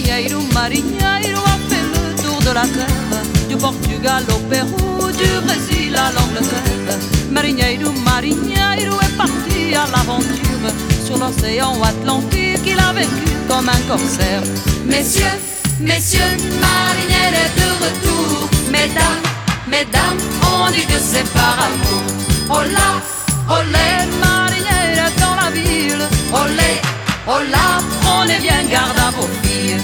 Marinheiro, marinheiro a fait le tour de la terre, du Portugal au Pérou, du Brésil à l'Angleterre. Marinheiro, marinheiro est parti à l'aventure, sur l'océan Atlantique il a vécu comme un corsaire. Messieurs, messieurs, marinheiro est de retour. Mesdames, mesdames, on dit que c'est par amour. Hola, olé, Marinheiro est dans la ville, olé, hola, prenez bien garde à vos filles.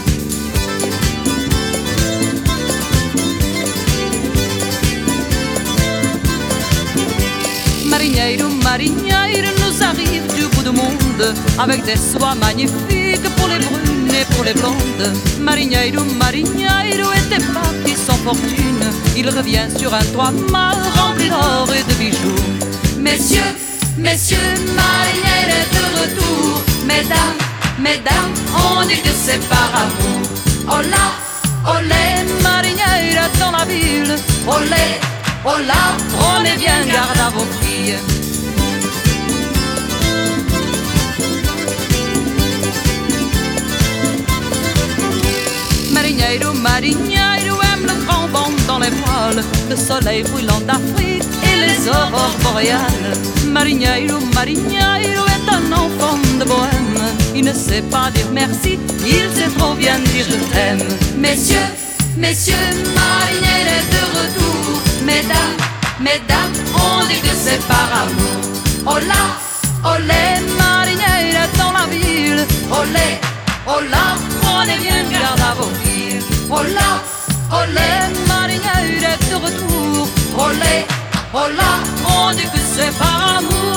Marinheiro, marinheiro nous arrive du bout du monde, avec des soies magnifiques pour les brunes et pour les blondes. Marinheiro, marinheiro était parti sans fortune, il revient sur un toit mal rempli d'or et de bijoux. messieurs, messieurs, marinheiro est de retour. Mesdames, mesdames, on dit que c'est par amour. Hola, olé, Marinheiro est dans la ville, olé, hola, prenez bien garde à vos filles. Marinheiro, marinheiro aime le grand vent dans les voiles, le soleil brûlant d'Afrique et les aurores boréales. Marinheiro, marinheiro est un enfant de bohème, il ne sait pas dire merci, il sait trop bien dire je t'aime. messieurs, messieurs, marinheiro est de retour. Mesdames, mesdames, on dit que c'est par amour. Hola, olé, Marinheiro est dans la ville, olé, hola, prenez bien garde à vos filles. hola, olé, Marinheiro est de retour, olé, hola, on dit que c'est par amour.